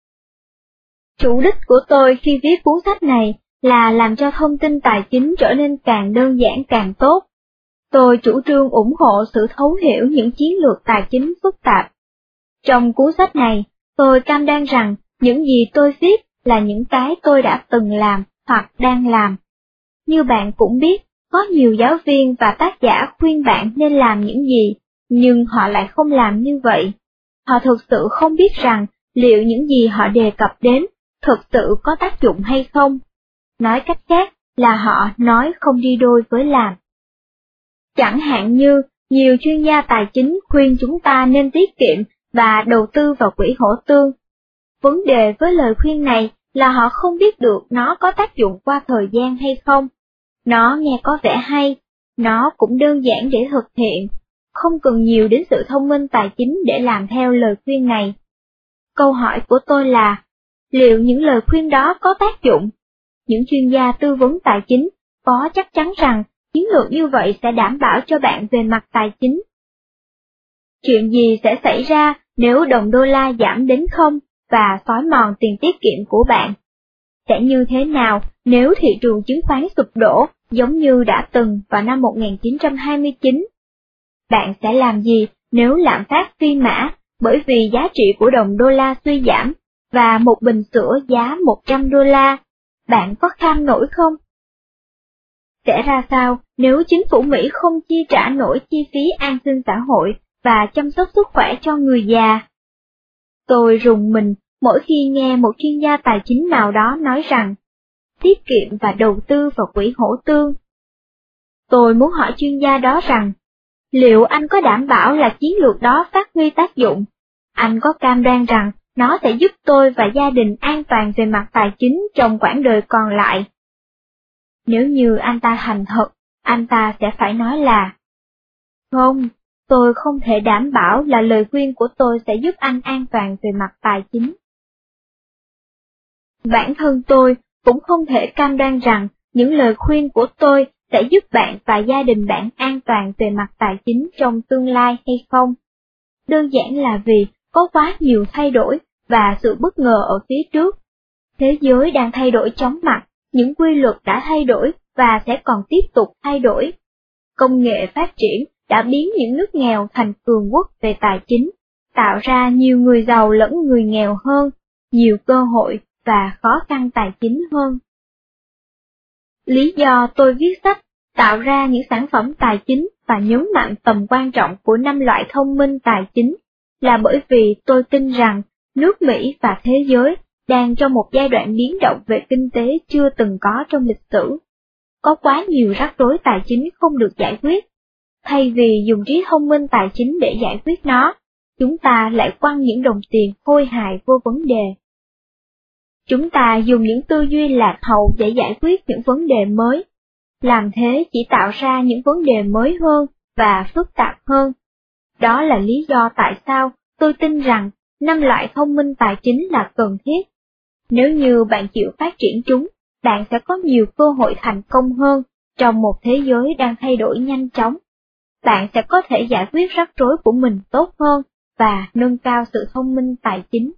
Chủ đích của tôi khi viết cuốn sách này là làm cho thông tin tài chính trở nên càng đơn giản càng tốt. Tôi chủ trương ủng hộ sự thấu hiểu những chiến lược tài chính phức tạp. Trong cuốn sách này, tôi cam đoan rằng những gì tôi viết là những cái tôi đã từng làm hoặc đang làm. Như bạn cũng biết, có nhiều giáo viên và tác giả khuyên bạn nên làm những gì, nhưng họ lại không làm như vậy. Họ thực sự không biết rằng liệu những gì họ đề cập đến thực sự có tác dụng hay không. Nói cách khác là họ nói không đi đôi với làm. Chẳng hạn như, nhiều chuyên gia tài chính khuyên chúng ta nên tiết kiệm và đầu tư vào quỹ hỗ tương. Vấn đề với lời khuyên này là họ không biết được nó có tác dụng qua thời gian hay không. Nó nghe có vẻ hay, nó cũng đơn giản để thực hiện, không cần nhiều đến sự thông minh tài chính để làm theo lời khuyên này. Câu hỏi của tôi là, liệu những lời khuyên đó có tác dụng? Những chuyên gia tư vấn tài chính có chắc chắn rằng chiến lược như vậy sẽ đảm bảo cho bạn về mặt tài chính? Chuyện gì sẽ xảy ra nếu đồng đô la giảm đến không và xói mòn tiền tiết kiệm của bạn? Sẽ như thế nào nếu thị trường chứng khoán sụp đổ giống như đã từng vào năm một nghìn chín trăm hai mươi chín? Bạn sẽ làm gì nếu lạm phát phi mã bởi vì giá trị của đồng đô la suy giảm và một bình sữa giá một trăm đô la? Bạn có kham nổi không? Sẽ ra sao nếu chính phủ Mỹ không chi trả nổi chi phí an sinh xã hội và chăm sóc sức khỏe cho người già? Tôi rùng mình mỗi khi nghe một chuyên gia tài chính nào đó nói rằng, tiết kiệm và đầu tư vào quỹ hỗ tương. Tôi muốn hỏi chuyên gia đó rằng, liệu anh có đảm bảo là chiến lược đó phát huy tác dụng? Anh có cam đoan rằng nó sẽ giúp tôi và gia đình an toàn về mặt tài chính trong quãng đời còn lại? Nếu như anh ta thành thật, anh ta sẽ phải nói là, không, tôi không thể đảm bảo là lời khuyên của tôi sẽ giúp anh an toàn về mặt tài chính. Bản thân tôi cũng không thể cam đoan rằng những lời khuyên của tôi sẽ giúp bạn và gia đình bạn an toàn về mặt tài chính trong tương lai hay không. Đơn giản là vì có quá nhiều thay đổi và sự bất ngờ ở phía trước. Thế giới đang thay đổi chóng mặt, những quy luật đã thay đổi và sẽ còn tiếp tục thay đổi. Công nghệ phát triển đã biến những nước nghèo thành cường quốc về tài chính, tạo ra nhiều người giàu lẫn người nghèo hơn, nhiều cơ hội và khó khăn tài chính hơn. Lý do tôi viết sách, tạo ra những sản phẩm tài chính và nhấn mạnh tầm quan trọng của năm loại thông minh tài chính, là bởi vì tôi tin rằng nước Mỹ và thế giới đang trong một giai đoạn biến động về kinh tế chưa từng có trong lịch sử. Có quá nhiều rắc rối tài chính không được giải quyết. Thay vì dùng trí thông minh tài chính để giải quyết nó, chúng ta lại quăng những đồng tiền khôi hài vô vấn đề. Chúng ta dùng những tư duy lạc hậu để giải quyết những vấn đề mới. Làm thế chỉ tạo ra những vấn đề mới hơn và phức tạp hơn. Đó là lý do tại sao tôi tin rằng năm loại thông minh tài chính là cần thiết. Nếu như bạn chịu phát triển chúng, bạn sẽ có nhiều cơ hội thành công hơn trong một thế giới đang thay đổi nhanh chóng. Bạn sẽ có thể giải quyết rắc rối của mình tốt hơn và nâng cao sự thông minh tài chính.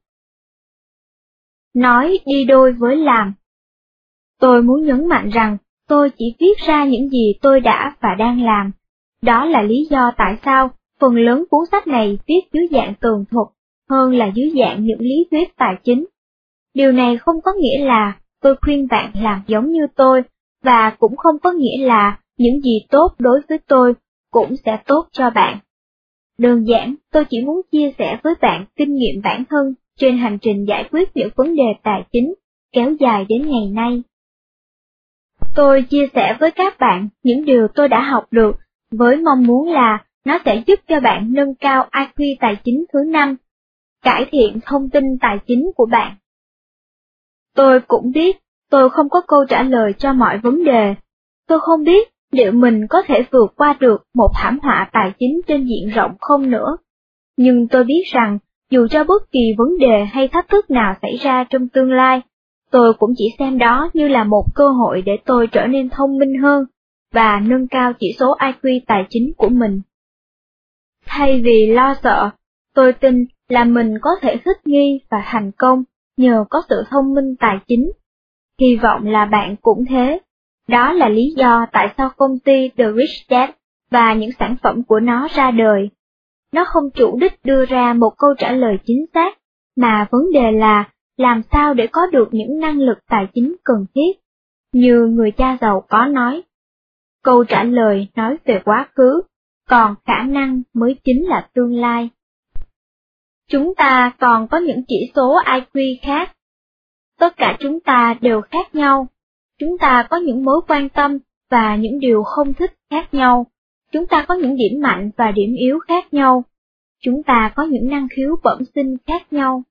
Nói đi đôi với làm. Tôi muốn nhấn mạnh rằng tôi chỉ viết ra những gì tôi đã và đang làm. Đó là lý do tại sao phần lớn cuốn sách này viết dưới dạng tường thuật hơn là dưới dạng những lý thuyết tài chính. Điều này không có nghĩa là tôi khuyên bạn làm giống như tôi, và cũng không có nghĩa là những gì tốt đối với tôi cũng sẽ tốt cho bạn. Đơn giản, tôi chỉ muốn chia sẻ với bạn kinh nghiệm bản thân trên hành trình giải quyết những vấn đề tài chính kéo dài đến ngày nay. Tôi chia sẻ với các bạn những điều tôi đã học được với mong muốn là nó sẽ giúp cho bạn nâng cao i kiu tài chính thứ năm, cải thiện thông tin tài chính của bạn. Tôi cũng biết, tôi không có câu trả lời cho mọi vấn đề. Tôi không biết liệu mình có thể vượt qua được một thảm họa tài chính trên diện rộng không nữa. Nhưng tôi biết rằng, dù cho bất kỳ vấn đề hay thách thức nào xảy ra trong tương lai, tôi cũng chỉ xem đó như là một cơ hội để tôi trở nên thông minh hơn và nâng cao chỉ số i kiu tài chính của mình. Thay vì lo sợ, tôi tin là mình có thể thích nghi và thành công nhờ có sự thông minh tài chính. Hy vọng là bạn cũng thế. Đó là lý do tại sao công ty The Rich Dad và những sản phẩm của nó ra đời. Nó không chủ đích đưa ra một câu trả lời chính xác, mà vấn đề là làm sao để có được những năng lực tài chính cần thiết. Như người cha giàu có nói, câu trả lời nói về quá khứ, còn khả năng mới chính là tương lai. Chúng ta còn có những chỉ số i kiu khác. Tất cả chúng ta đều khác nhau. Chúng ta có những mối quan tâm và những điều không thích khác nhau. Chúng ta có những điểm mạnh và điểm yếu khác nhau. Chúng ta có những năng khiếu bẩm sinh khác nhau.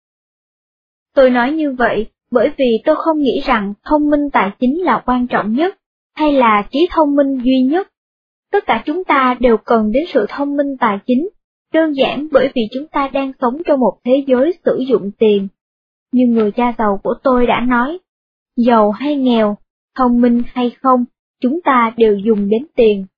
Tôi nói như vậy bởi vì tôi không nghĩ rằng thông minh tài chính là quan trọng nhất, hay là trí thông minh duy nhất. Tất cả chúng ta đều cần đến sự thông minh tài chính, đơn giản bởi vì chúng ta đang sống trong một thế giới sử dụng tiền. Như người cha giàu của tôi đã nói, giàu hay nghèo, thông minh hay không, chúng ta đều dùng đến tiền.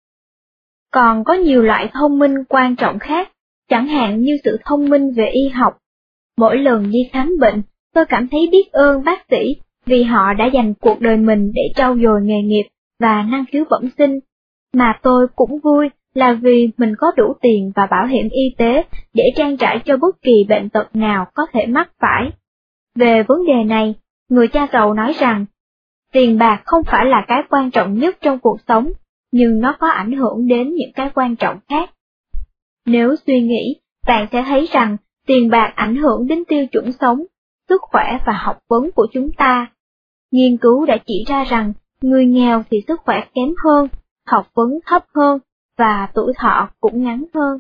Còn có nhiều loại thông minh quan trọng khác, chẳng hạn như sự thông minh về y học. Mỗi lần đi khám bệnh, tôi cảm thấy biết ơn bác sĩ vì họ đã dành cuộc đời mình để trau dồi nghề nghiệp và năng khiếu bẩm sinh. Mà tôi cũng vui là vì mình có đủ tiền và bảo hiểm y tế để trang trải cho bất kỳ bệnh tật nào có thể mắc phải. Về vấn đề này, người cha giàu nói rằng, tiền bạc không phải là cái quan trọng nhất trong cuộc sống, nhưng nó có ảnh hưởng đến những cái quan trọng khác. Nếu suy nghĩ, bạn sẽ thấy rằng tiền bạc ảnh hưởng đến tiêu chuẩn sống, sức khỏe và học vấn của chúng ta. Nghiên cứu đã chỉ ra rằng, người nghèo thì sức khỏe kém hơn, học vấn thấp hơn, và tuổi thọ cũng ngắn hơn.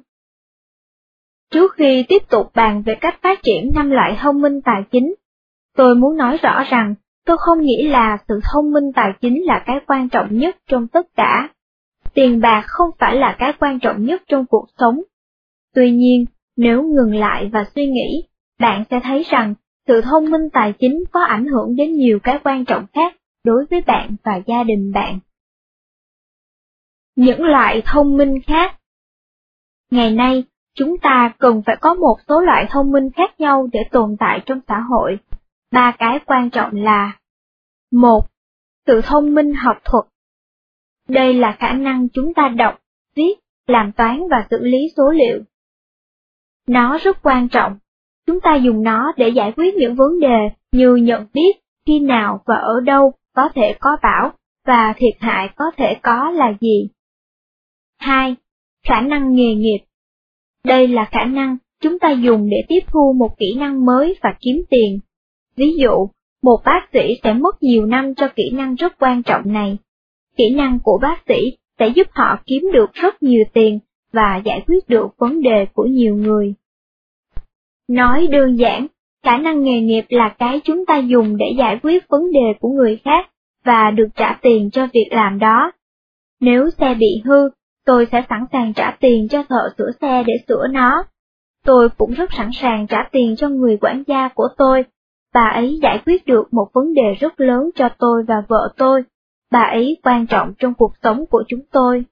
Trước khi tiếp tục bàn về cách phát triển năm loại thông minh tài chính, tôi muốn nói rõ rằng tôi không nghĩ là sự thông minh tài chính là cái quan trọng nhất trong tất cả. Tiền bạc không phải là cái quan trọng nhất trong cuộc sống. Tuy nhiên, nếu ngừng lại và suy nghĩ, bạn sẽ thấy rằng sự thông minh tài chính có ảnh hưởng đến nhiều cái quan trọng khác đối với bạn và gia đình bạn. Những loại thông minh khác. Ngày nay, chúng ta cần phải có một số loại thông minh khác nhau để tồn tại trong xã hội. Ba cái quan trọng là: một. Sự thông minh học thuật. Đây là khả năng chúng ta đọc, viết, làm toán và xử lý số liệu. Nó rất quan trọng. Chúng ta dùng nó để giải quyết những vấn đề như nhận biết khi nào và ở đâu có thể có bão và thiệt hại có thể có là gì. Hai. Khả năng nghề nghiệp. Đây là khả năng chúng ta dùng để tiếp thu một kỹ năng mới và kiếm tiền. Ví dụ, một bác sĩ sẽ mất nhiều năm cho kỹ năng rất quan trọng này. Kỹ năng của bác sĩ sẽ giúp họ kiếm được rất nhiều tiền và giải quyết được vấn đề của nhiều người. Nói đơn giản, khả năng nghề nghiệp là cái chúng ta dùng để giải quyết vấn đề của người khác và được trả tiền cho việc làm đó. Nếu xe bị hư, tôi sẽ sẵn sàng trả tiền cho thợ sửa xe để sửa nó. Tôi cũng rất sẵn sàng trả tiền cho người quản gia của tôi. Bà ấy giải quyết được một vấn đề rất lớn cho tôi và vợ tôi. Bà ấy quan trọng trong cuộc sống của chúng tôi.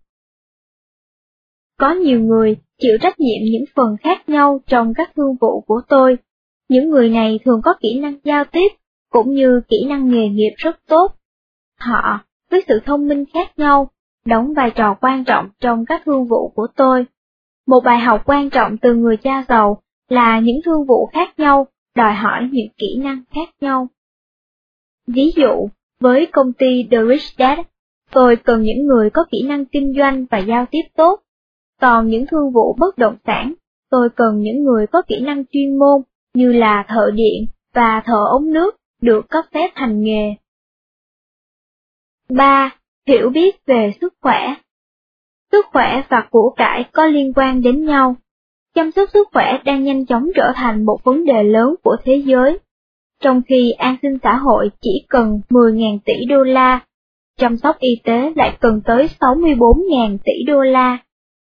Có nhiều người chịu trách nhiệm những phần khác nhau trong các thương vụ của tôi. Những người này thường có kỹ năng giao tiếp, cũng như kỹ năng nghề nghiệp rất tốt. Họ, với sự thông minh khác nhau, đóng vai trò quan trọng trong các thương vụ của tôi. Một bài học quan trọng từ người cha giàu là những thương vụ khác nhau đòi hỏi những kỹ năng khác nhau. Ví dụ, với công ty The Rich Dad, tôi cần những người có kỹ năng kinh doanh và giao tiếp tốt. Còn những thương vụ bất động sản, tôi cần những người có kỹ năng chuyên môn như là thợ điện và thợ ống nước được cấp phép hành nghề. ba. Hiểu biết về sức khỏe. Sức khỏe và của cải có liên quan đến nhau. Chăm sóc sức khỏe đang nhanh chóng trở thành một vấn đề lớn của thế giới. trong khi an sinh xã hội chỉ cần mười nghìn tỷ đô la, chăm sóc y tế lại cần tới sáu mươi bốn nghìn tỷ đô la.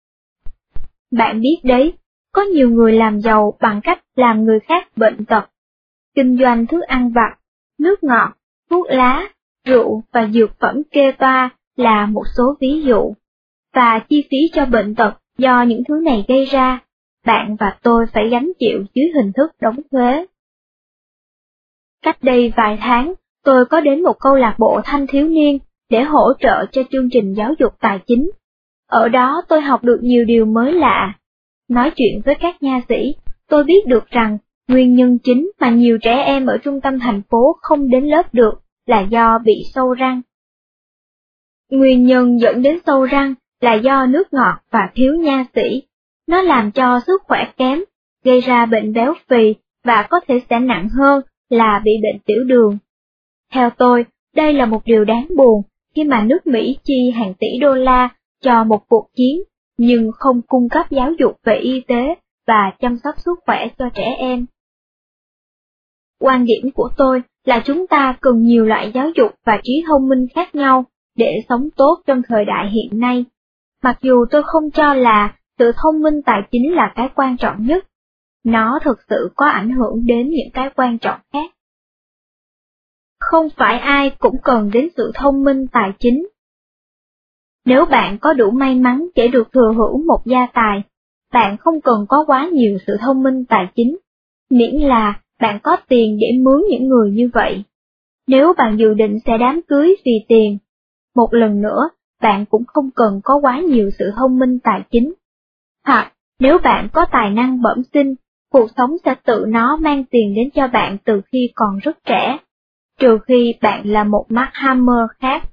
Bạn biết đấy, có nhiều người làm giàu bằng cách làm người khác bệnh tật. Kinh doanh thức ăn vặt, nước ngọt, thuốc lá, rượu và dược phẩm kê toa là một số ví dụ. Và chi phí cho bệnh tật do những thứ này gây ra, bạn và tôi phải gánh chịu dưới hình thức đóng thuế. Cách đây vài tháng, tôi có đến một câu lạc bộ thanh thiếu niên để hỗ trợ cho chương trình giáo dục tài chính. Ở đó tôi học được nhiều điều mới lạ. Nói chuyện với các nha sĩ, tôi biết được rằng nguyên nhân chính mà nhiều trẻ em ở trung tâm thành phố không đến lớp được là do bị sâu răng. Nguyên nhân dẫn đến sâu răng là do nước ngọt và thiếu nha sĩ. Nó làm cho sức khỏe kém, gây ra bệnh béo phì và có thể sẽ nặng hơn là bị bệnh tiểu đường. Theo tôi, đây là một điều đáng buồn khi mà nước Mỹ chi hàng tỷ đô la cho một cuộc chiến, nhưng không cung cấp giáo dục về y tế và chăm sóc sức khỏe cho trẻ em. Quan điểm của tôi là chúng ta cần nhiều loại giáo dục và trí thông minh khác nhau để sống tốt trong thời đại hiện nay. Mặc dù tôi không cho là sự thông minh tài chính là cái quan trọng nhất, nó thực sự có ảnh hưởng đến những cái quan trọng khác. Không phải ai cũng cần đến sự thông minh tài chính. Nếu bạn có đủ may mắn để được thừa hưởng một gia tài, bạn không cần có quá nhiều sự thông minh tài chính, miễn là bạn có tiền để mướn những người như vậy. Nếu bạn dự định sẽ đám cưới vì tiền, một lần nữa, bạn cũng không cần có quá nhiều sự thông minh tài chính. Hoặc, nếu bạn có tài năng bẩm sinh, cuộc sống sẽ tự nó mang tiền đến cho bạn từ khi còn rất trẻ, trừ khi bạn là một Mark Hammer khác.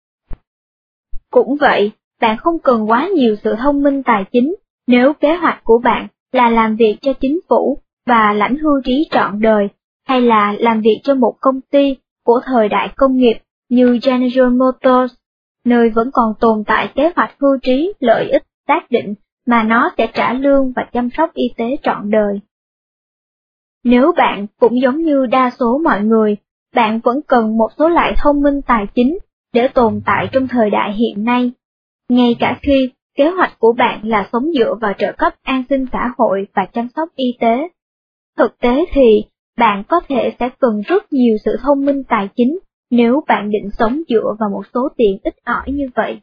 Cũng vậy, bạn không cần quá nhiều sự thông minh tài chính nếu kế hoạch của bạn là làm việc cho chính phủ và lãnh hưu trí trọn đời, hay là làm việc cho một công ty của thời đại công nghiệp như General Motors, nơi vẫn còn tồn tại kế hoạch hưu trí lợi ích xác định mà nó sẽ trả lương và chăm sóc y tế trọn đời. Nếu bạn cũng giống như đa số mọi người, bạn vẫn cần một số loại thông minh tài chính để tồn tại trong thời đại hiện nay, ngay cả khi kế hoạch của bạn là sống dựa vào trợ cấp an sinh xã hội và chăm sóc y tế. Thực tế thì, bạn có thể sẽ cần rất nhiều sự thông minh tài chính nếu bạn định sống dựa vào một số tiền ít ỏi như vậy.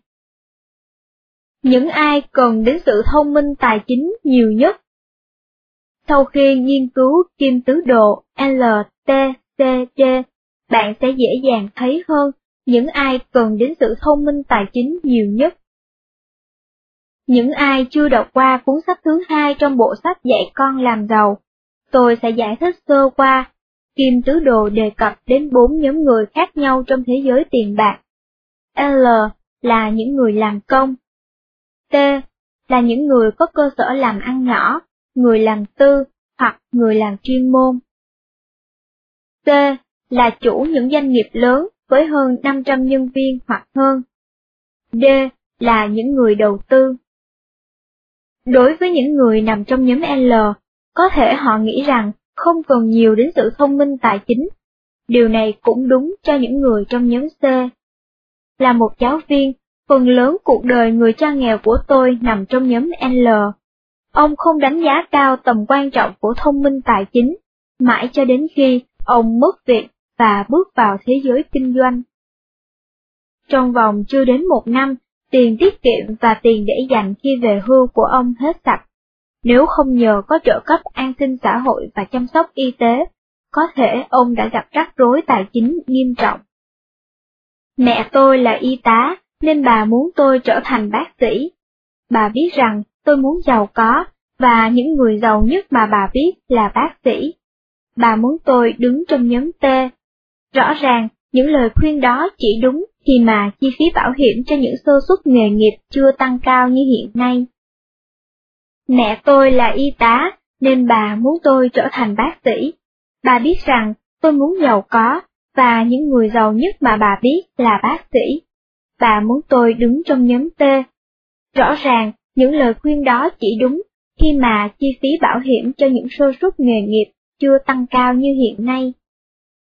Những ai cần đến sự thông minh tài chính nhiều nhất? Sau khi nghiên cứu kim tứ đồ L T C D, bạn sẽ dễ dàng thấy hơn những ai cần đến sự thông minh tài chính nhiều nhất. Những ai chưa đọc qua cuốn sách thứ hai trong bộ sách dạy con làm giàu, tôi sẽ giải thích sơ qua. Kim tứ đồ đề cập đến bốn nhóm người khác nhau trong thế giới tiền bạc. L là những người làm công. T là những người có cơ sở làm ăn nhỏ, người làm tư hoặc người làm chuyên môn. C là chủ những doanh nghiệp lớn với hơn năm trăm nhân viên hoặc hơn. D là những người đầu tư. Đối với những người nằm trong nhóm L, có thể họ nghĩ rằng không cần nhiều đến sự thông minh tài chính. Điều này cũng đúng cho những người trong nhóm C. Là một giáo viên, phần lớn cuộc đời người cha nghèo của tôi nằm trong nhóm L. Ông không đánh giá cao tầm quan trọng của thông minh tài chính, mãi cho đến khi ông mất việc và bước vào thế giới kinh doanh. Trong vòng chưa đến một năm, tiền tiết kiệm và tiền để dành khi về hưu của ông hết sạch. Nếu không nhờ có trợ cấp an sinh xã hội và chăm sóc y tế, có thể ông đã gặp rắc rối tài chính nghiêm trọng. Mẹ tôi là y tá, nên bà muốn tôi trở thành bác sĩ. Bà biết rằng tôi muốn giàu có, và những người giàu nhất mà bà biết là bác sĩ. Bà muốn tôi đứng trong nhóm T. Rõ ràng, những lời khuyên đó chỉ đúng khi mà chi phí bảo hiểm cho những sơ suất nghề nghiệp chưa tăng cao như hiện nay. Mẹ tôi là y tá, nên bà muốn tôi trở thành bác sĩ. Bà biết rằng tôi muốn giàu có, và những người giàu nhất mà bà biết là bác sĩ. Bà muốn tôi đứng trong nhóm T. Rõ ràng, những lời khuyên đó chỉ đúng khi mà chi phí bảo hiểm cho những sơ suất nghề nghiệp chưa tăng cao như hiện nay.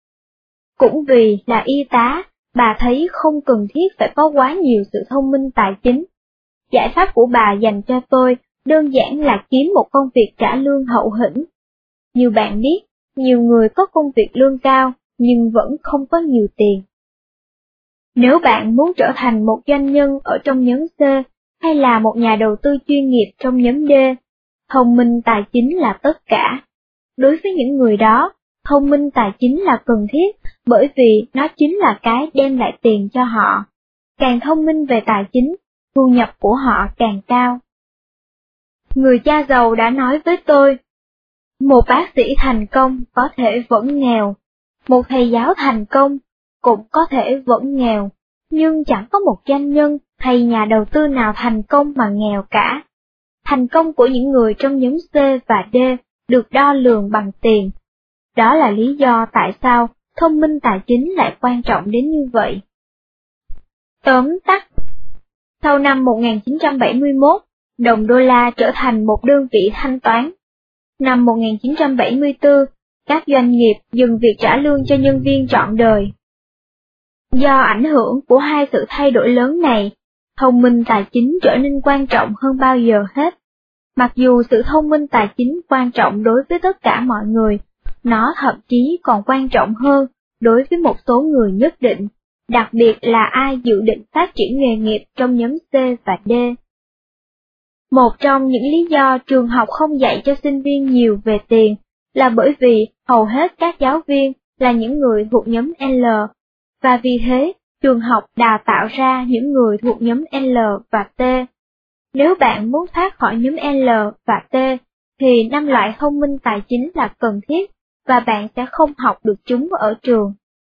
Cũng vì là y tá, bà thấy không cần thiết phải có quá nhiều sự thông minh tài chính. Giải pháp của bà dành cho tôi đơn giản là kiếm một công việc trả lương hậu hĩnh. Như bạn biết, nhiều người có công việc lương cao nhưng vẫn không có nhiều tiền. Nếu bạn muốn trở thành một doanh nhân ở trong nhóm C hay là một nhà đầu tư chuyên nghiệp trong nhóm D, thông minh tài chính là tất cả. Đối với những người đó, thông minh tài chính là cần thiết bởi vì nó chính là cái đem lại tiền cho họ. Càng thông minh về tài chính, thu nhập của họ càng cao. Người cha giàu đã nói với tôi, một bác sĩ thành công có thể vẫn nghèo, một thầy giáo thành công cũng có thể vẫn nghèo, nhưng chẳng có một doanh nhân hay nhà đầu tư nào thành công mà nghèo cả. Thành công của những người trong nhóm C và D được đo lường bằng tiền. Đó là lý do tại sao thông minh tài chính lại quan trọng đến như vậy. Tóm tắt, sau năm một nghìn chín trăm bảy mươi mốt, đồng đô la trở thành một đơn vị thanh toán. Năm một nghìn chín trăm bảy mươi tư, các doanh nghiệp dừng việc trả lương cho nhân viên trọn đời. Do ảnh hưởng của hai sự thay đổi lớn này, thông minh tài chính trở nên quan trọng hơn bao giờ hết. Mặc dù sự thông minh tài chính quan trọng đối với tất cả mọi người, nó thậm chí còn quan trọng hơn đối với một số người nhất định, đặc biệt là ai dự định phát triển nghề nghiệp trong nhóm C và D. Một trong những lý do trường học không dạy cho sinh viên nhiều về tiền là bởi vì hầu hết các giáo viên là những người thuộc nhóm L, và vì thế trường học đào tạo ra những người thuộc nhóm L và T. Nếu bạn muốn thoát khỏi nhóm L và T, thì năm loại thông minh tài chính là cần thiết, và bạn sẽ không học được chúng ở trường.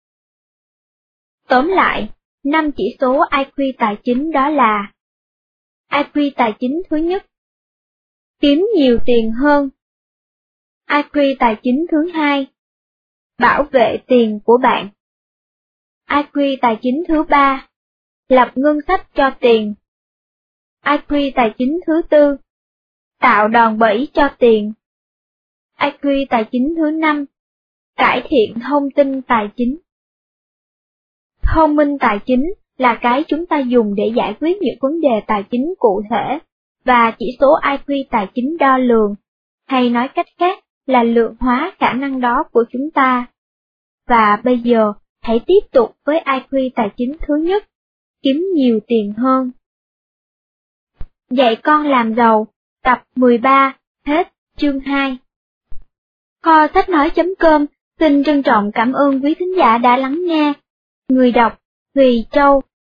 Tóm lại, năm chỉ số I Q tài chính đó là: I Q tài chính thứ nhất, kiếm nhiều tiền hơn. I Q tài chính thứ hai, bảo vệ tiền của bạn. I Q tài chính thứ ba, lập ngân sách cho tiền. I Q tài chính thứ tư, tạo đòn bẩy cho tiền. I Q tài chính thứ năm, cải thiện thông tin tài chính. Thông minh tài chính là cái chúng ta dùng để giải quyết những vấn đề tài chính cụ thể, và chỉ số I Q tài chính đo lường, hay nói cách khác là lượng hóa khả năng đó của chúng ta. Và bây giờ, hãy tiếp tục với I Q tài chính thứ nhất, kiếm nhiều tiền hơn. Dạy con làm giàu, tập mười ba, hết, chương hai. Kho sách nói.com xin trân trọng cảm ơn quý thính giả đã lắng nghe. Người đọc, Thùy Châu.